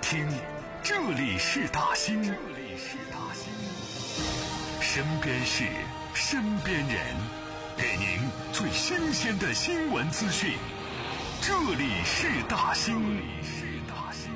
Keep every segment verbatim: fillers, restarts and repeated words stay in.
听，这里是大兴，这里是大兴，身边事，身边人，给您最新鲜的新闻资讯。这里是大兴，这里是大兴。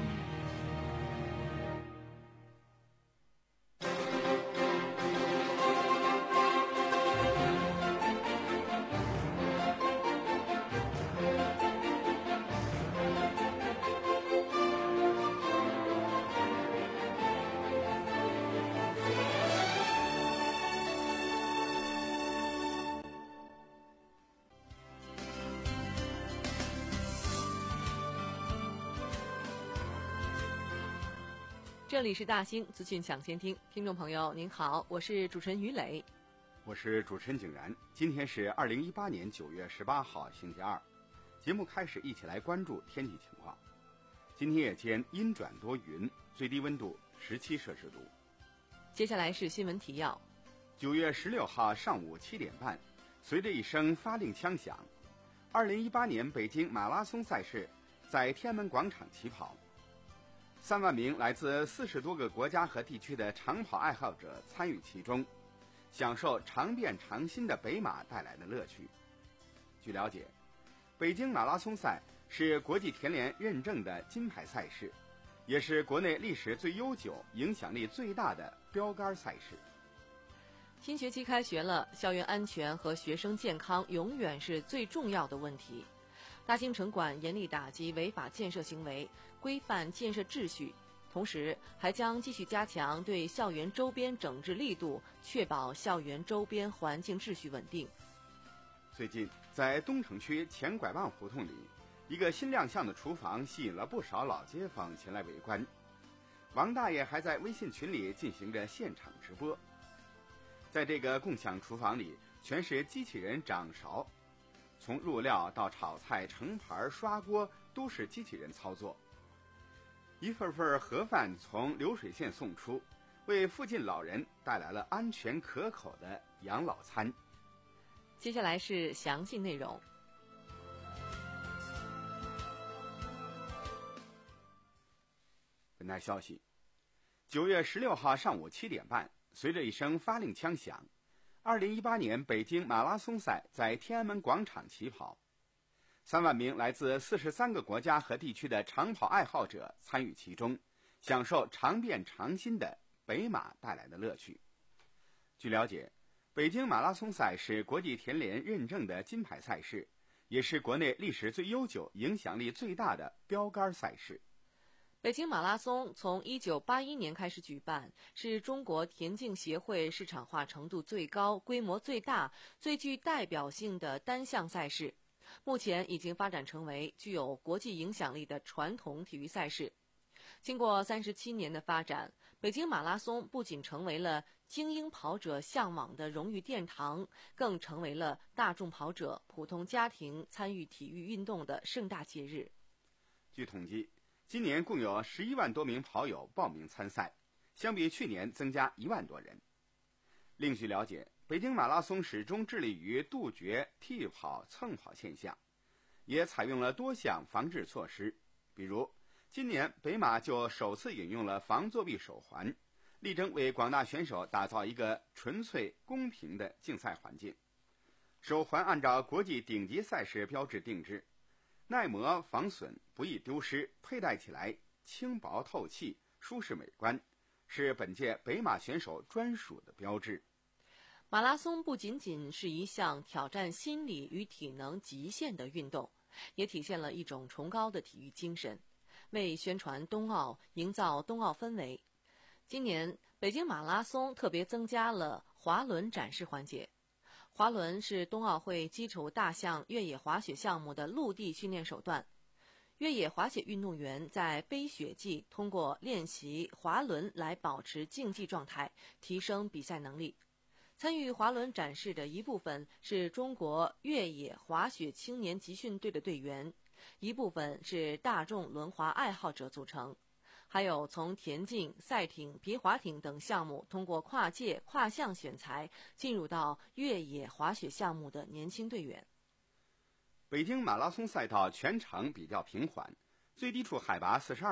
这里是大兴资讯抢先听，听众朋友您好，我是主持人于磊， 我是主持人景然。今天是二零一八年九月十八号星期二，节目开始，一起来关注天气情况。今天夜间阴转多云，最低温度十七摄氏度。 接下来是新闻提要。 九月十六号上午七点半，随着一声发令枪响，二零一八年北京马拉松赛事在天安门广场起跑。三万名来自四十多个国家和地区的长跑爱好者参与其中，享受常变常新的北马带来的乐趣。据了解，北京马拉松赛是国际田联认证的金牌赛事，也是国内历史最悠久、影响力最大的标杆赛事。 新学期开学了，校园安全和学生健康永远是最重要的问题。大兴城管严厉打击违法建设行为，规范建设秩序，同时还将继续加强对校园周边整治力度，确保校园周边环境秩序稳定。 最近，在东城区前拐弯胡同里，一个新亮相的厨房吸引了不少老街坊前来围观。王大爷还在微信群里进行着现场直播。在这个共享厨房里，全是机器人掌勺。从入料到炒菜、盛盘、刷锅都是机器人操作。一份份盒饭从流水线送出，为附近老人带来了安全可口的养老餐。 接下来是详细内容。 本台消息，九月十六号上午七点半，随着一声发令枪响，二零一八年北京马拉松赛在天安门广场起跑，三万名来自四十三个国家和地区的长跑爱好者参与其中，享受常变常新的北马带来的乐趣。据了解，北京马拉松赛是国际田联认证的金牌赛事，也是国内历史最悠久、影响力最大的标杆赛事。 北京马拉松从一九八一年开始举办，是中国田径协会市场化程度最高、规模最大、最具代表性的单项赛事。目前已经发展成为具有国际影响力的传统体育赛事。经过三十七年的发展，北京马拉松不仅成为了精英跑者向往的荣誉殿堂，更成为了大众跑者、普通家庭参与体育运动的盛大节日。 据统计，今年共有十一万多名跑友报名参赛，相比去年增加一万多人。另据了解，北京马拉松始终致力于杜绝替跑、蹭跑现象，也采用了多项防治措施。比如，今年北马就首次引用了防作弊手环，力争为广大选手打造一个纯粹公平的竞赛环境。手环按照国际顶级赛事标志定制，耐磨防损，不易丢失，佩戴起来轻薄透气，舒适美观，是本届北马选手专属的标志。 马拉松不仅仅是一项挑战心理与体能极限的运动，也体现了一种崇高的体育精神，为宣传冬奥、营造冬奥氛围。今年北京马拉松特别增加了滑轮展示环节。滑轮是冬奥会基础大项越野滑雪项目的陆地训练手段。越野滑雪运动员在背雪季通过练习滑轮来保持竞技状态，提升比赛能力。参与滑轮展示的一部分是中国越野滑雪青年集训队的队员，一部分是大众轮滑爱好者组成。还有从田径、赛艇、皮划艇等项目通过跨界、跨项选材进入到越野滑雪项目的年轻队员。 北京马拉松赛道全程比较平缓，最低处海拔四十二米，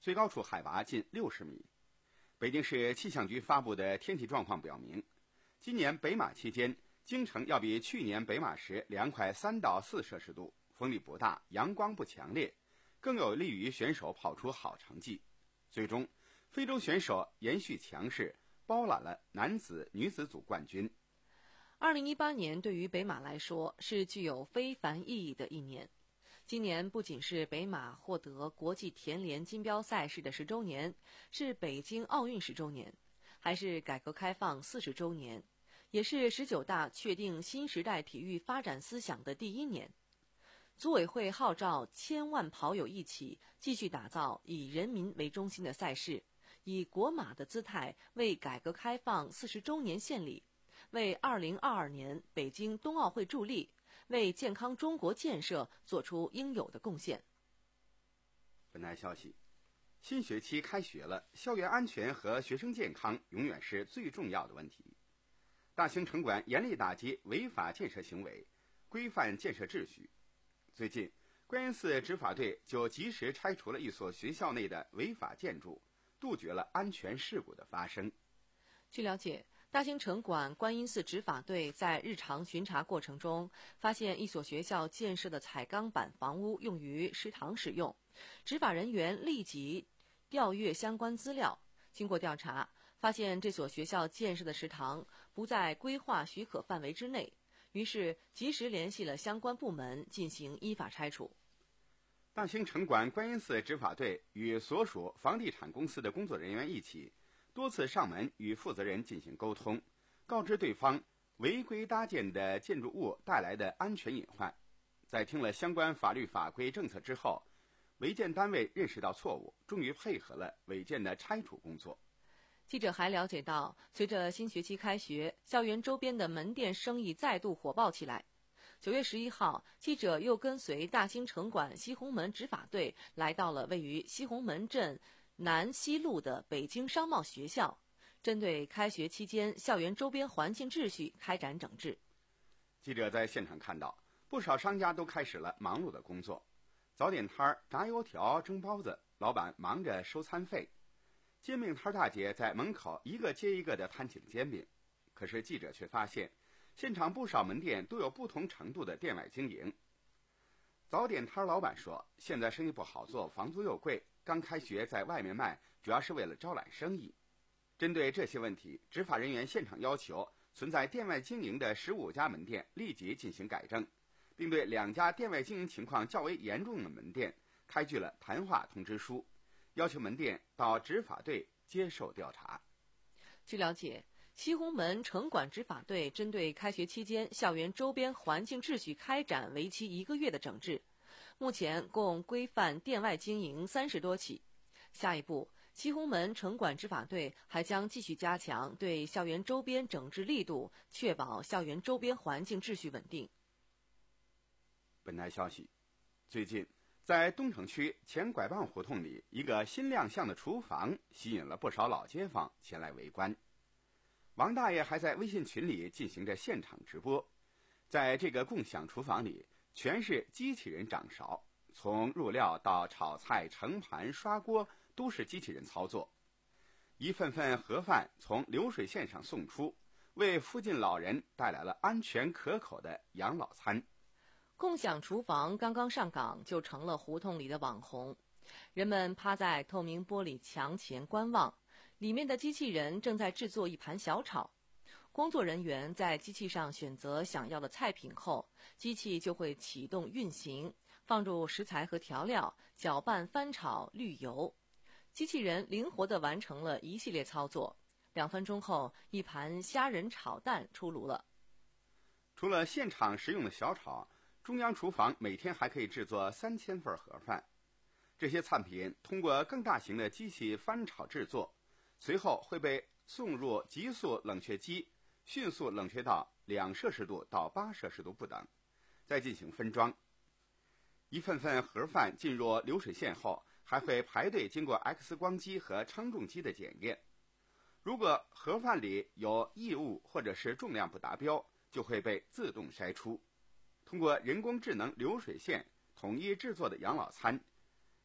最高处海拔近六十米。北京市气象局发布的天气状况表明，今年北马期间，京城要比去年北马时凉快三到四摄氏度，风力不大，阳光不强烈，更有利于选手跑出好成绩。最终，非洲选手延续强势，包揽了男子、女子组冠军。 二零一八年对于北马来说是具有非凡意义的一年。今年不仅是北马获得国际田联金标赛事的十周年，是北京奥运十周年，还是改革开放四十周年，也是十九大确定新时代体育发展思想的第一年。组委会号召千万跑友一起继续打造以人民为中心的赛事，以国马的姿态为改革开放四十周年献礼，为二零二二年北京冬奥会助力，为健康中国建设做出应有的贡献。 本台消息，新学期开学了，校园安全和学生健康永远是最重要的问题。大兴城管严厉打击违法建设行为，规范建设秩序。最近，观音寺执法队就及时拆除了一所学校内的违法建筑，杜绝了安全事故的发生。 据了解，大兴城管观音寺执法队在日常巡查过程中，发现一所学校建设的彩钢板房屋用于食堂使用，执法人员立即调阅相关资料。经过调查，发现这所学校建设的食堂不在规划许可范围之内，于是及时联系了相关部门进行依法拆除。 大兴城管观音寺执法队与所属房地产公司的工作人员一起，多次上门与负责人进行沟通，告知对方违规搭建的建筑物带来的安全隐患。在听了相关法律法规政策之后，违建单位认识到错误，终于配合了违建的拆除工作。 记者还了解到，随着新学期开学，校园周边的门店生意再度火爆起来。九月十一号，记者又跟随大兴城管西红门执法队来到了位于西红门镇南西路的北京商贸学校，针对开学期间校园周边环境秩序开展整治。 记者在现场看到，不少商家都开始了忙碌的工作，早点摊儿炸油条、蒸包子，老板忙着收餐费；煎饼摊大姐在门口一个接一个地摊起了煎饼。可是记者却发现，现场不少门店都有不同程度的店外经营。早点摊老板说，现在生意不好做，房租又贵，刚开学在外面卖，主要是为了招揽生意。针对这些问题，执法人员现场要求存在店外经营的十五家门店立即进行改正，并对两家店外经营情况较为严重的门店开具了谈话通知书，要求门店到执法队接受调查。 据了解，西红门城管执法队针对开学期间校园周边环境秩序开展为期一个月的整治，目前共规范店外经营三十多起。下一步，西红门城管执法队还将继续加强对校园周边整治力度，确保校园周边环境秩序稳定。 本台消息，最近在东城区前拐棒胡同里，一个新亮相的厨房吸引了不少老街坊前来围观。王大爷还在微信群里进行着现场直播。在这个共享厨房里，全是机器人掌勺，从入料到炒菜、盛盘、刷锅都是机器人操作。一份份盒饭从流水线上送出，为附近老人带来了安全可口的养老餐。 共享厨房刚刚上岗就成了胡同里的网红，人们趴在透明玻璃墙前观望，里面的机器人正在制作一盘小炒。工作人员在机器上选择想要的菜品后，机器就会启动运行，放入食材和调料，搅拌、翻炒、滤油。机器人灵活地完成了一系列操作，两分钟后，一盘虾仁炒蛋出炉了。 除了现场食用的小炒，中央厨房每天还可以制作三千份盒饭。这些菜品通过更大型的机器翻炒制作，随后会被送入急速冷却机，迅速冷却到两摄氏度到八摄氏度不等，再进行分装。一份份盒饭进入流水线后，还会排队经过 X 光机和称重机的检验。如果盒饭里有异物或者是重量不达标，就会被自动筛出。通过人工智能流水线统一制作的养老餐，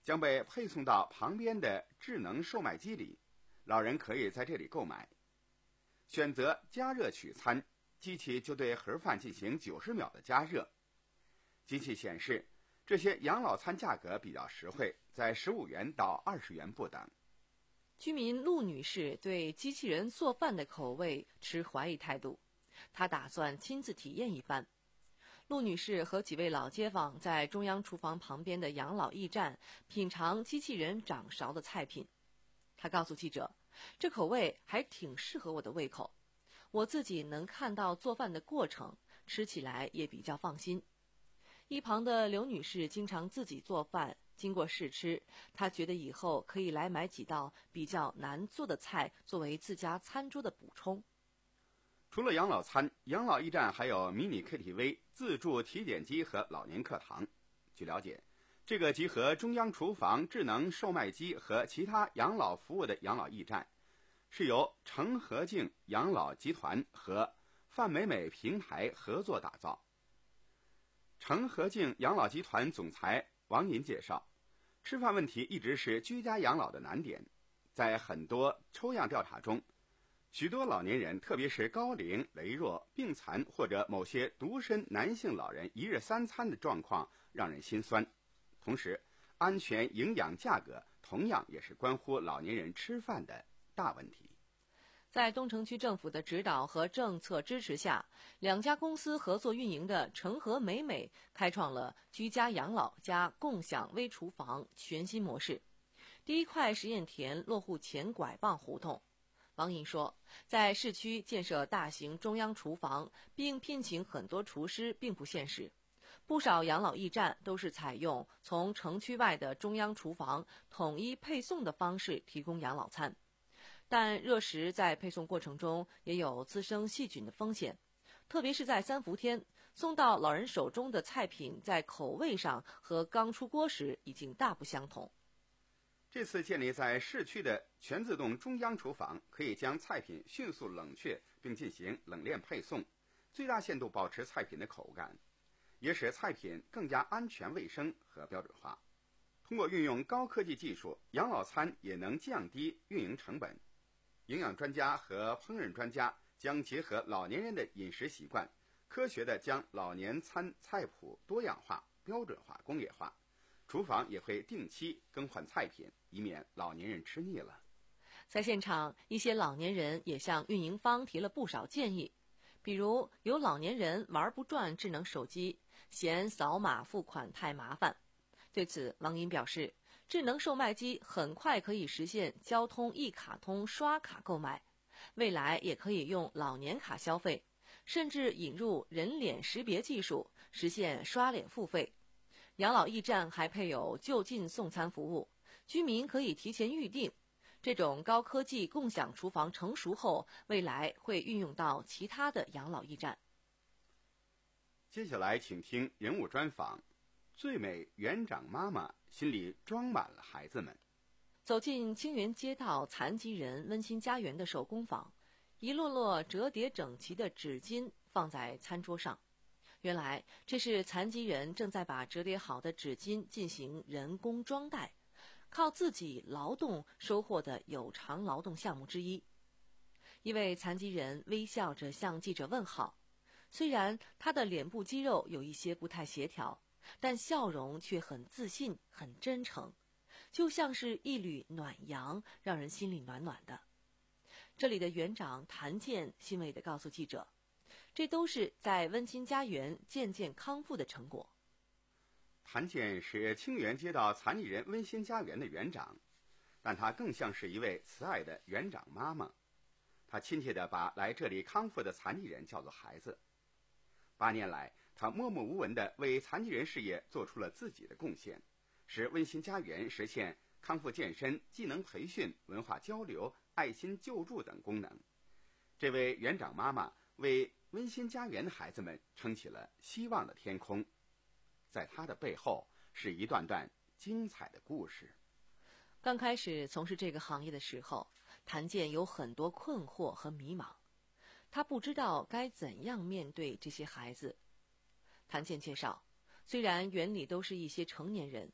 将被配送到旁边的智能售卖机里，老人可以在这里购买。选择加热取餐，机器就对盒饭进行九十秒的加热。机器显示，这些养老餐价格比较实惠，在十五元到二十元不等。 居民陆女士对机器人做饭的口味持怀疑态度，她打算亲自体验一番。陆女士和几位老街坊在中央厨房旁边的养老驿站品尝机器人掌勺的菜品。她告诉记者，这口味还挺适合我的胃口，我自己能看到做饭的过程，吃起来也比较放心。一旁的刘女士经常自己做饭，经过试吃，她觉得以后可以来买几道比较难做的菜作为自家餐桌的补充。 除了养老餐，养老驿站还有迷你 K T V、自助体检机和老年课堂。据了解，这个集合中央厨房、智能售卖机和其他养老服务的养老驿站，是由成和敬养老集团和范美美平台合作打造。成和敬养老集团总裁王银介绍，吃饭问题一直是居家养老的难点。在很多抽样调查中，许多老年人，特别是高龄、羸弱、病残或者某些独身男性老人一日三餐的状况让人心酸。同时，安全、营养、价格同样也是关乎老年人吃饭的大问题。 在东城区政府的指导和政策支持下，两家公司合作运营的成和美美开创了居家养老加共享微厨房全新模式。第一块实验田落户前拐棒胡同。王颖说，在市区建设大型中央厨房并聘请很多厨师并不现实，不少养老驿站都是采用从城区外的中央厨房统一配送的方式提供养老餐，但热食在配送过程中也有滋生细菌的风险，特别是在三伏天，送到老人手中的菜品在口味上和刚出锅时已经大不相同。 这次建立在市区的全自动中央厨房，可以将菜品迅速冷却并进行冷链配送，最大限度保持菜品的口感，也使菜品更加安全卫生和标准化。通过运用高科技技术，养老餐也能降低运营成本。营养专家和烹饪专家将结合老年人的饮食习惯，科学地将老年餐菜谱多样化、标准化、工业化。厨房也会定期更换菜品，以免老年人吃腻了。 在现场，一些老年人也向运营方提了不少建议，比如有老年人玩不转智能手机，嫌扫码付款太麻烦。对此，王银表示，智能售卖机很快可以实现交通一卡通刷卡购买，未来也可以用老年卡消费，甚至引入人脸识别技术，实现刷脸付费。养老驿站还配有就近送餐服务，居民可以提前预订。这种高科技共享厨房成熟后，未来会运用到其他的养老驿站。 接下来请听人物专访，最美园长妈妈心里装满了孩子们。 走进清源街道残疾人温馨家园的手工坊，一摞摞折叠整齐的纸巾放在餐桌上。原来这是残疾人正在把折叠好的纸巾进行人工装袋，靠自己劳动收获的有偿劳动项目之一。一位残疾人微笑着向记者问好，虽然他的脸部肌肉有一些不太协调，但笑容却很自信、很真诚，就像是一缕暖阳，让人心里暖暖的。这里的园长谭健欣慰地告诉记者，这都是在温馨家园渐渐康复的成果。 谭健是清源街道残疾人温馨家园的园长，但他更像是一位慈爱的园长妈妈。他亲切地把来这里康复的残疾人叫做孩子。八年来，他默默无闻地为残疾人事业做出了自己的贡献，使温馨家园实现康复健身、技能培训、文化交流、爱心救助等功能。这位园长妈妈为温馨家园的孩子们撑起了希望的天空，在她的背后是一段段精彩的故事。 刚开始从事这个行业的时候，谭健有很多困惑和迷茫，他不知道该怎样面对这些孩子。谭健介绍，虽然园里都是一些成年人，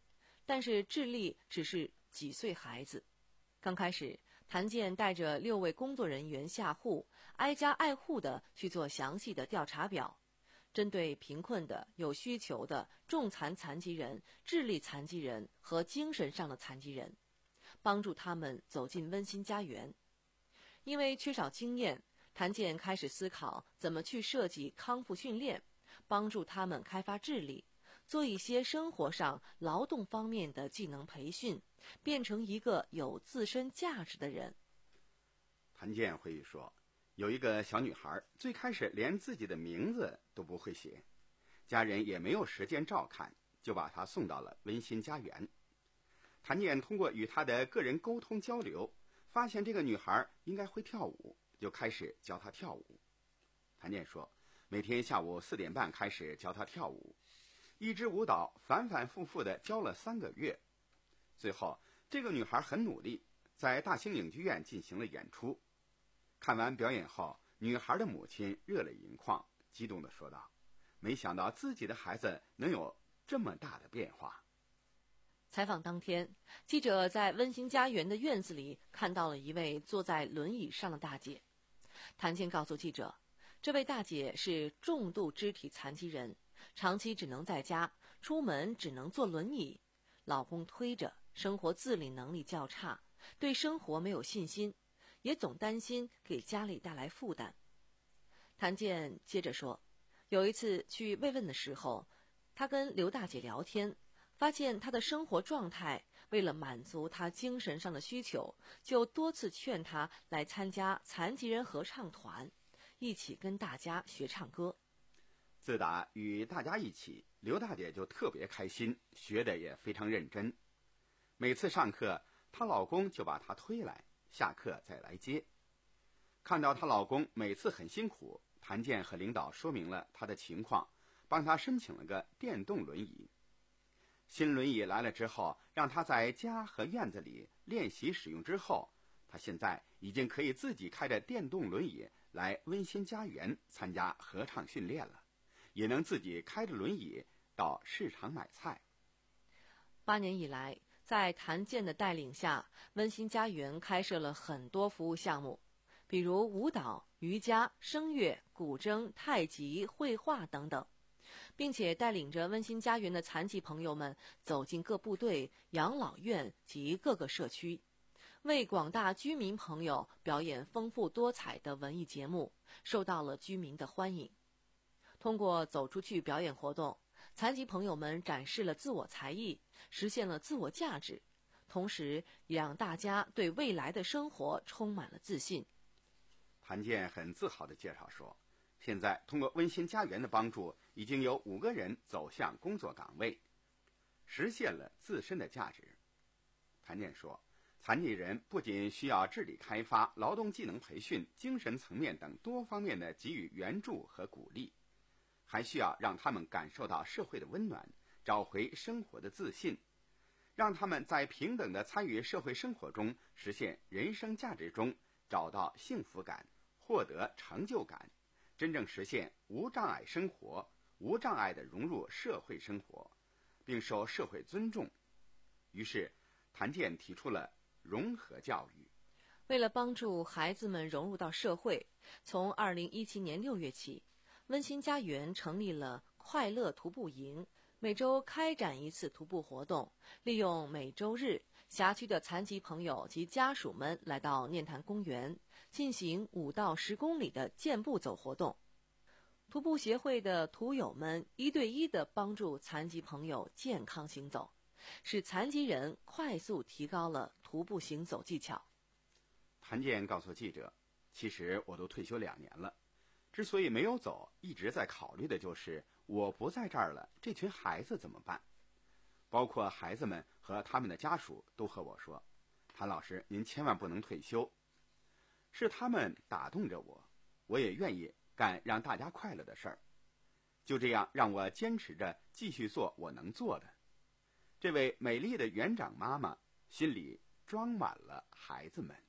但是智利只是几岁孩子。刚开始，谭健带着六位工作人员下户，挨家挨户地去做详细的调查表，针对贫困的、有需求的、重残残疾人、智力残疾人和精神上的残疾人，帮助他们走进温馨家园。因为缺少经验，谭健开始思考怎么去设计康复训练，帮助他们开发智力，做一些生活上、劳动方面的技能培训，变成一个有自身价值的人。 谭健回忆说，有一个小女孩最开始连自己的名字都不会写，家人也没有时间照看，就把她送到了温馨家园。谭健通过与她的个人沟通交流，发现这个女孩应该会跳舞，就开始教她跳舞。谭健说，每天下午四点半开始教她跳舞，一支舞蹈反反复复地教了三个月。最后，这个女孩很努力，在大兴影剧院进行了演出。看完表演后，女孩的母亲热泪盈眶，激动地说道，没想到自己的孩子能有这么大的变化。 采访当天，记者在温馨家园的院子里看到了一位坐在轮椅上的大姐。谭健告诉记者，这位大姐是重度肢体残疾人，长期只能在家，出门只能坐轮椅，老公推着，生活自理能力较差，对生活没有信心，也总担心给家里带来负担。谭健接着说，有一次去慰问的时候，他跟刘大姐聊天，发现她的生活状态，为了满足她精神上的需求，就多次劝她来参加残疾人合唱团，一起跟大家学唱歌。 自打与大家一起，刘大姐就特别开心，学得也非常认真。每次上课，她老公就把她推来，下课再来接。看到她老公每次很辛苦，谭健和领导说明了她的情况，帮她申请了个电动轮椅。新轮椅来了之后，让她在家和院子里练习使用之后，她现在已经可以自己开着电动轮椅来温馨家园参加合唱训练了，也能自己开着轮椅到市场买菜。 八年以来，在谭健的带领下，温馨家园开设了很多服务项目，比如舞蹈、瑜伽、声乐、古筝、太极、绘画等等，并且带领着温馨家园的残疾朋友们走进各部队、养老院及各个社区，为广大居民朋友表演丰富多彩的文艺节目，受到了居民的欢迎。通过走出去表演活动，残疾朋友们展示了自我才艺，实现了自我价值，同时也让大家对未来的生活充满了自信。 谭健很自豪地介绍说，现在通过温馨家园的帮助，已经有五个人走向工作岗位，实现了自身的价值。谭健说，残疾人不仅需要智力开发、劳动技能培训、精神层面等多方面的给予援助和鼓励，还需要让他们感受到社会的温暖，找回生活的自信，让他们在平等的参与社会生活中，实现人生价值中找到幸福感，获得成就感，真正实现无障碍生活，无障碍地融入社会生活，并受社会尊重。于是，谭健提出了融合教育。 为了帮助孩子们融入到社会，从二零一七年六月起，温馨家园成立了快乐徒步营，每周开展一次徒步活动，利用每周日，辖区的残疾朋友及家属们来到念坛公园，进行五到十公里的健步走活动。徒步协会的徒友们一对一地帮助残疾朋友健康行走，使残疾人快速提高了徒步行走技巧。 谭健告诉记者，其实我都退休两年了，之所以没有走，一直在考虑的就是我不在这儿了，这群孩子怎么办？包括孩子们和他们的家属都和我说，谭老师，您千万不能退休。是他们打动着我，我也愿意干让大家快乐的事儿。就这样让我坚持着继续做我能做的。这位美丽的园长妈妈心里装满了孩子们。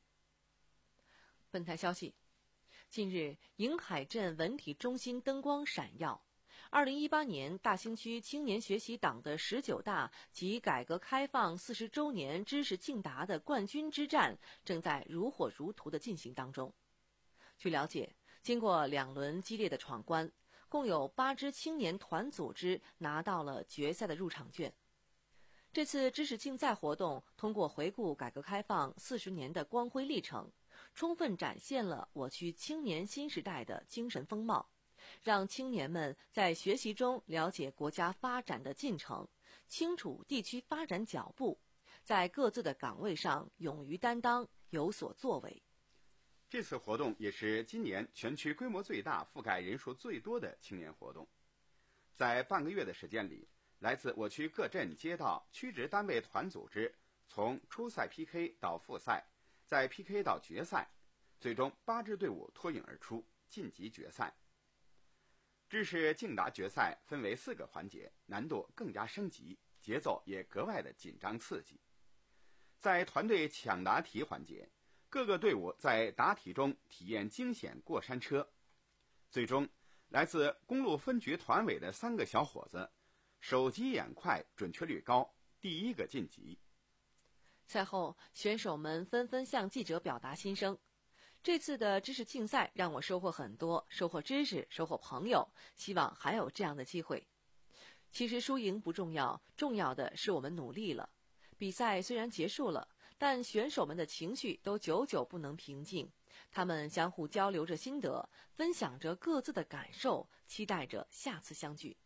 本台消息，近日，颍海镇文体中心灯光闪耀。 二零一八年大兴区青年学习党的十九大及改革开放四十周年知识竞答的冠军之战正在如火如荼地进行当中。据了解，经过两轮激烈的闯关，共有八支青年团组织拿到了决赛的入场券。这次知识竞赛活动通过回顾改革开放四十年的光辉历程，充分展现了我区青年新时代的精神风貌，让青年们在学习中了解国家发展的进程，清楚地区发展脚步，在各自的岗位上勇于担当，有所作为。 这次活动也是今年全区规模最大、覆盖人数最多的青年活动。在半个月的时间里，来自我区各镇街道、区直单位团组织从初赛 P K 到复赛，再 P K 到决赛，最终八支队伍脱颖而出，晋级决赛。知识竞答决赛分为四个环节，难度更加升级，节奏也格外的紧张刺激。在团队抢答题环节，各个队伍在答题中体验惊险过山车，最终来自公路分局团委的三个小伙子手疾眼快，准确率高，第一个晋级。 赛后，选手们纷纷向记者表达心声。这次的知识竞赛让我收获很多，收获知识，收获朋友，希望还有这样的机会。其实输赢不重要，重要的是我们努力了。比赛虽然结束了，但选手们的情绪都久久不能平静，他们相互交流着心得，分享着各自的感受，期待着下次相聚。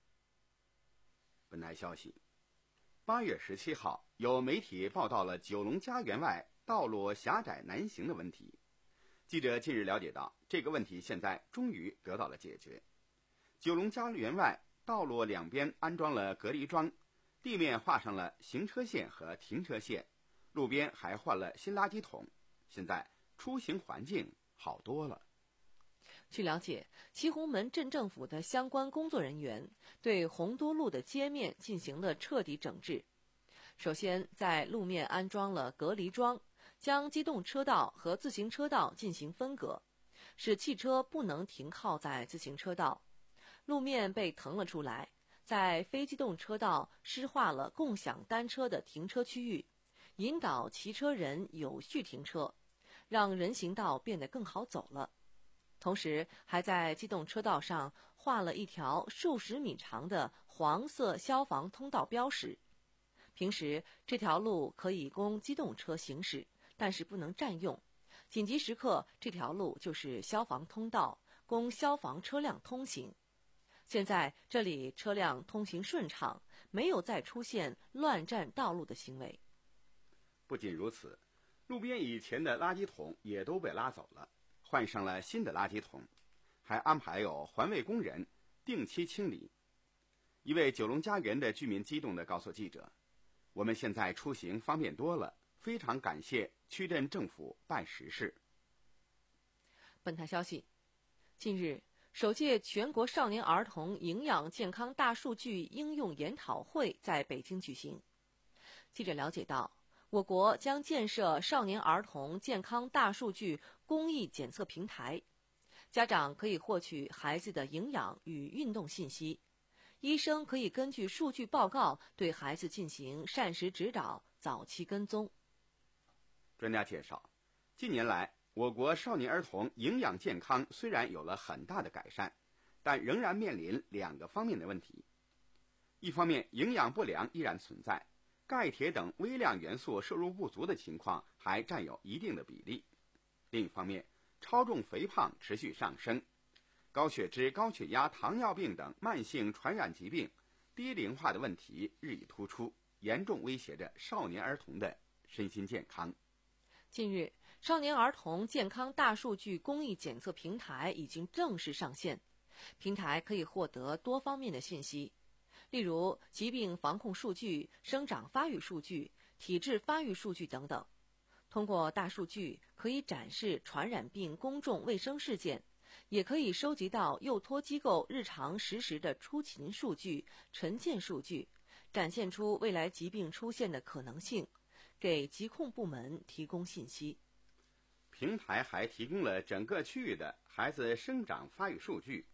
本台消息，八月十七号，有媒体报道了九龙家园外道路狭窄难行的问题。记者近日了解到，这个问题现在终于得到了解决。九龙家园外道路两边安装了隔离桩，地面画上了行车线和停车线，路边还换了新垃圾桶，现在出行环境好多了。 据了解，西红门镇政府的相关工作人员对洪都路的街面进行了彻底整治。首先，在路面安装了隔离桩，将机动车道和自行车道进行分隔，使汽车不能停靠在自行车道。路面被腾了出来，在非机动车道施划了共享单车的停车区域，引导骑车人有序停车，让人行道变得更好走了。同时，还在机动车道上画了一条数十米长的黄色消防通道标识。平时这条路可以供机动车行驶，但是不能占用。紧急时刻，这条路就是消防通道，供消防车辆通行。现在这里车辆通行顺畅，没有再出现乱占道路的行为。 不仅如此，路边以前的垃圾桶也都被拉走了，换上了新的垃圾桶，还安排有环卫工人定期清理。一位九龙家园的居民激动地告诉记者，我们现在出行方便多了，非常感谢区镇政府办实事。 本台消息，近日，首届全国少年儿童营养健康大数据应用研讨会在北京举行。记者了解到，我国将建设少年儿童健康大数据公益检测平台，家长可以获取孩子的营养与运动信息，医生可以根据数据报告对孩子进行膳食指导、早期跟踪。 专家介绍，近年来，我国少年儿童营养健康虽然有了很大的改善，但仍然面临两个方面的问题。一方面，营养不良依然存在，钙、铁等微量元素摄入不足的情况还占有一定的比例。另一方面，超重肥胖持续上升，高血脂、高血压、糖尿病等慢性传染疾病低龄化的问题日益突出，严重威胁着少年儿童的身心健康。 近日，少年儿童健康大数据公益检测平台已经正式上线。平台可以获得多方面的信息，例如疾病防控数据、生长发育数据、体质发育数据等等。通过大数据，可以展示传染病公众卫生事件，也可以收集到幼托机构日常实时的出勤数据、晨健数据，展现出未来疾病出现的可能性，给疾控部门提供信息。 平台还提供了整个区域的孩子生长发育数据，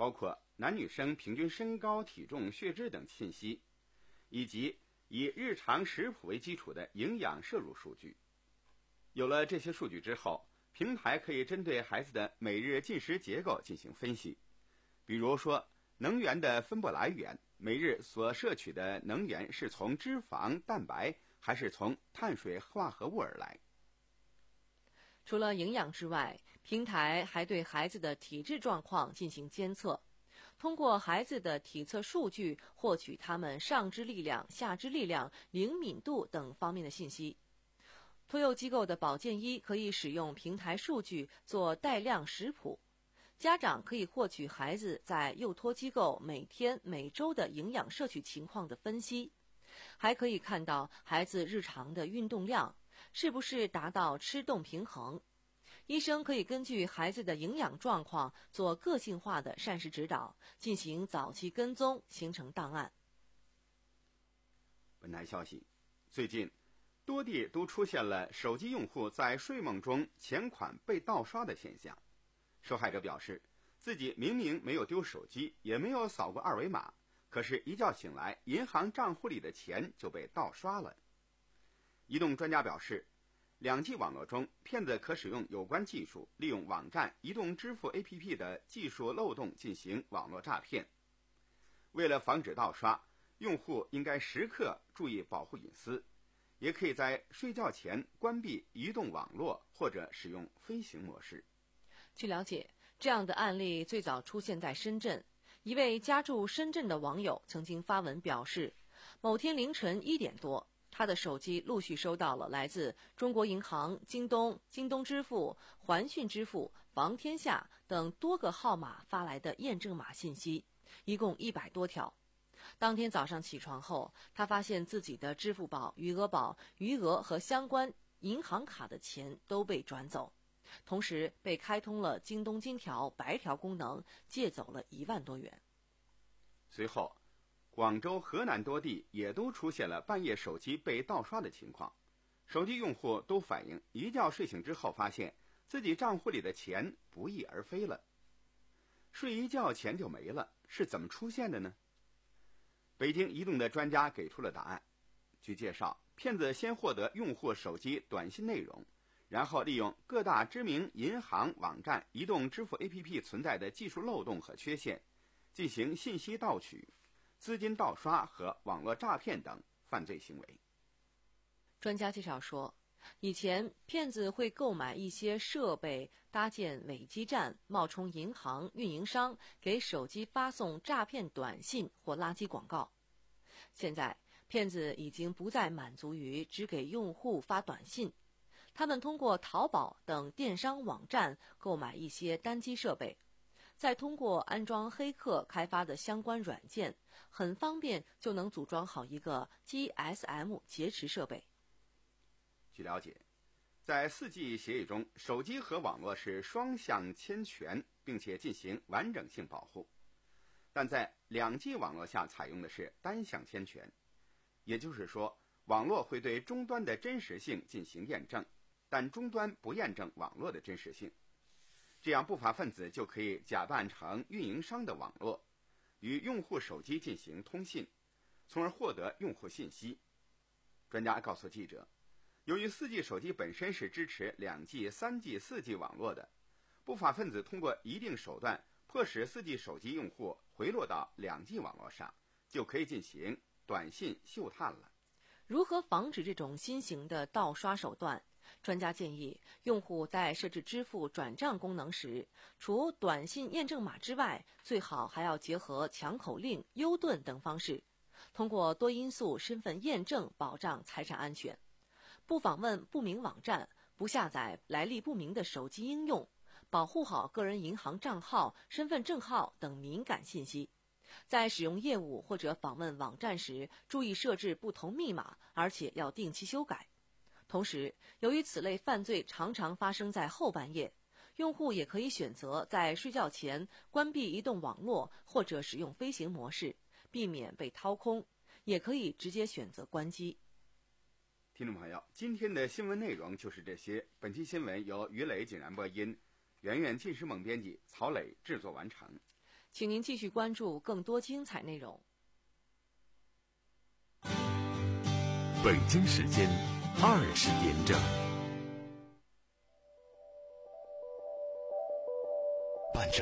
包括男女生平均身高、体重、血脂等信息，以及以日常食谱为基础的营养摄入数据。有了这些数据之后，平台可以针对孩子的每日进食结构进行分析，比如说能源的分布来源，每日所摄取的能源是从脂肪、蛋白还是从碳水化合物而来。 除了营养之外，平台还对孩子的体质状况进行监测，通过孩子的体测数据获取他们上肢力量、下肢力量、灵敏度等方面的信息。托幼机构的保健医可以使用平台数据做带量食谱，家长可以获取孩子在幼托机构每天、每周的营养摄取情况的分析，还可以看到孩子日常的运动量是不是达到吃动平衡。医生可以根据孩子的营养状况做个性化的膳食指导，进行早期跟踪，形成档案。 本台消息，最近多地都出现了手机用户在睡梦中钱款被盗刷的现象。受害者表示，自己明明没有丢手机，也没有扫过二维码，可是一觉醒来，银行账户里的钱就被盗刷了。移动专家表示，两 G 网络中，骗子可使用有关技术，利用网站、移动支付 A P P 的技术漏洞进行网络诈骗。为了防止盗刷，用户应该时刻注意保护隐私，也可以在睡觉前关闭移动网络或者使用飞行模式。 据了解，这样的案例最早出现在深圳。一位家住深圳的网友曾经发文表示，某天凌晨一点多，他的手机陆续收到了来自中国银行、京东、京东支付、环讯支付、房天下等多个号码发来的验证码信息，一共一百多条。当天早上起床后，他发现自己的支付宝、余额宝余额和相关银行卡的钱都被转走，同时被开通了京东金条白条功能，借走了一万多元。 随后，广州、河南多地也都出现了半夜手机被盗刷的情况，手机用户都反映一觉睡醒之后发现自己账户里的钱不翼而飞了。睡一觉钱就没了，是怎么出现的呢？北京移动的专家给出了答案。据介绍，骗子先获得用户手机短信内容，然后利用各大知名银行、网站、移动支付 A P P 存在的技术漏洞和缺陷，进行信息盗取、资金盗刷和网络诈骗等犯罪行为。 专家介绍说，以前骗子会购买一些设备，搭建伪基站，冒充银行运营商，给手机发送诈骗短信或垃圾广告。现在骗子已经不再满足于只给用户发短信，他们通过淘宝等电商网站购买一些单机设备，再通过安装黑客开发的相关软件，很方便就能组装好一个 G S M 劫持设备。 据了解，在 四 G 协议中，手机和网络是双向牵权，并且进行完整性保护。但在两 G 网络下采用的是单向牵权，也就是说，网络会对终端的真实性进行验证，但终端不验证网络的真实性。这样不法分子就可以假扮成运营商的网络，与用户手机进行通信，从而获得用户信息。专家告诉记者，由于 四 G 手机本身是支持 两 G、三 G、四 G 网络的，不法分子通过一定手段迫使 四 G 手机用户回落到 两 G 网络上，就可以进行短信嗅探了。 如何防止这种新型的盗刷手段？专家建议，用户在设置支付转账功能时，除短信验证码之外，最好还要结合抢口令、优盾等方式，通过多因素身份验证保障财产安全。不访问不明网站，不下载来历不明的手机应用，保护好个人银行账号、身份证号等敏感信息。在使用业务或者访问网站时，注意设置不同密码，而且要定期修改。同时，由于此类犯罪常常发生在后半夜，用户也可以选择在睡觉前关闭移动网络或者使用飞行模式，避免被掏空，也可以直接选择关机。 听众朋友，今天的新闻内容就是这些。本期新闻由于磊、景然播音，圆圆、晋时猛编辑，曹磊制作完成。 请您继续关注更多精彩内容。 北京时间二十点整。